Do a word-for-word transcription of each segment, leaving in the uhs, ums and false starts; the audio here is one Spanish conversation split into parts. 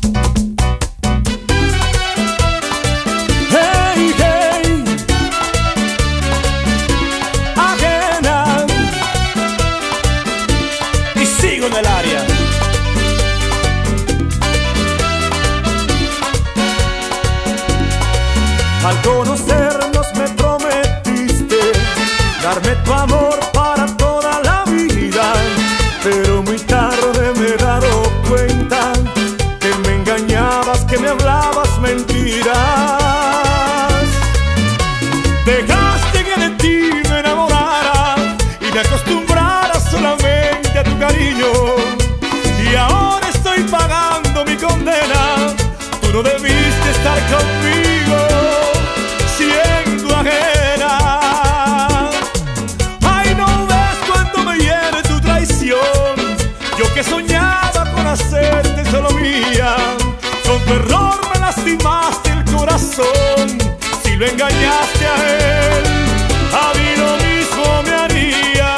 Hey, hey, ajena. Y sigo en el área. Al conocernos me prometiste darme tu amor para toda la vida, pero muy tarde me he dado cuenta que me engañabas, que me hablabas mentiras. Dejaste que de ti me enamorara y me acostumbrara solamente a tu cariño, y ahora estoy pagando mi condena. Tú no debiste estar conmigo siendo ajena. Ay, no ves cuánto me hiere tu traición. Yo que soñaba con hacerte solo mía, con tu error me lastimaste el corazón. Si lo engañaste a él, a mí lo mismo me haría.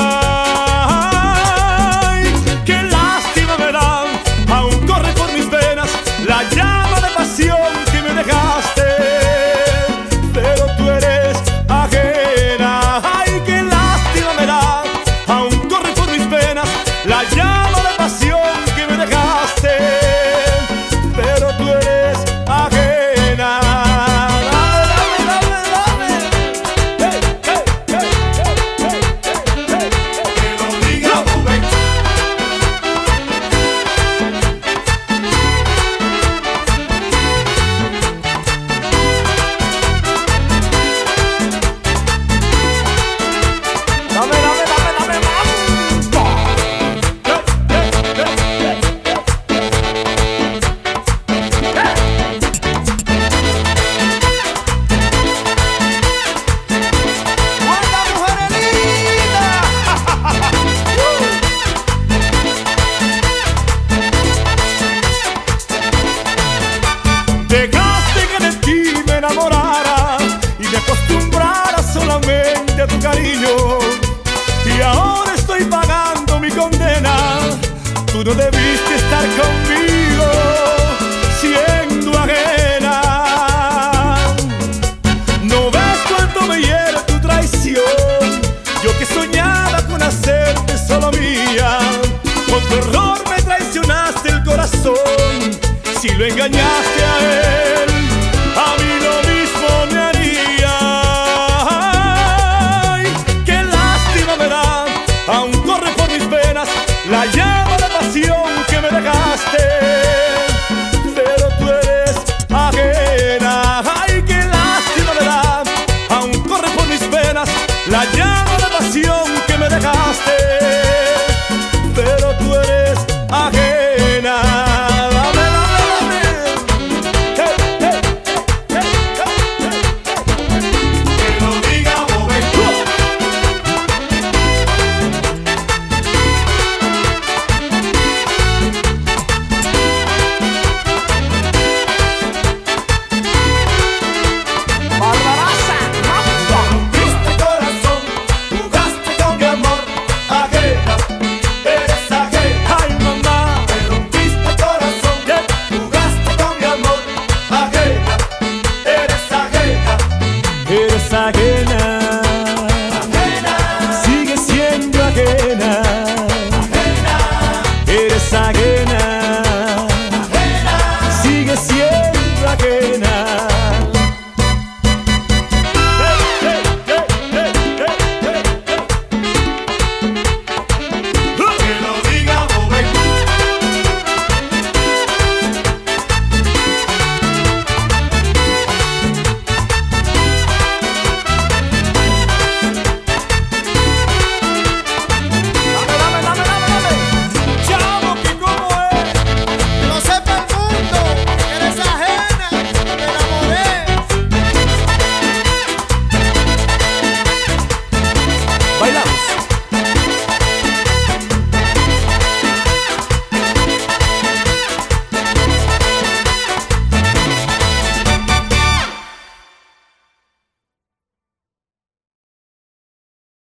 Ay, qué lástima me da, aún corre por mis venas la llama de pasión que me dejaste. Pero tú eres ajena. Ay, qué lástima me da, aún corre por mis venas la llama de pasión que me dejaste. Pero tú eres ajena. Dame, dame, dame, dame. Hey, hey, hey, hey, hey, hey, hey. Que lo diga Rubén. Dame, dame, dame, dame más. ¡Cuánta mujerelita! Dejaste que de ti me enamorara y me acostumbrara solamente a tu cariño, y ahora estoy pagando mi condena. Tú no debiste estar conmigo siendo ajena. No ves cuánto me hiere tu traición. Yo que soñaba con hacerte solo mía, con tu error me traicionaste el corazón. Si lo engañaste a él,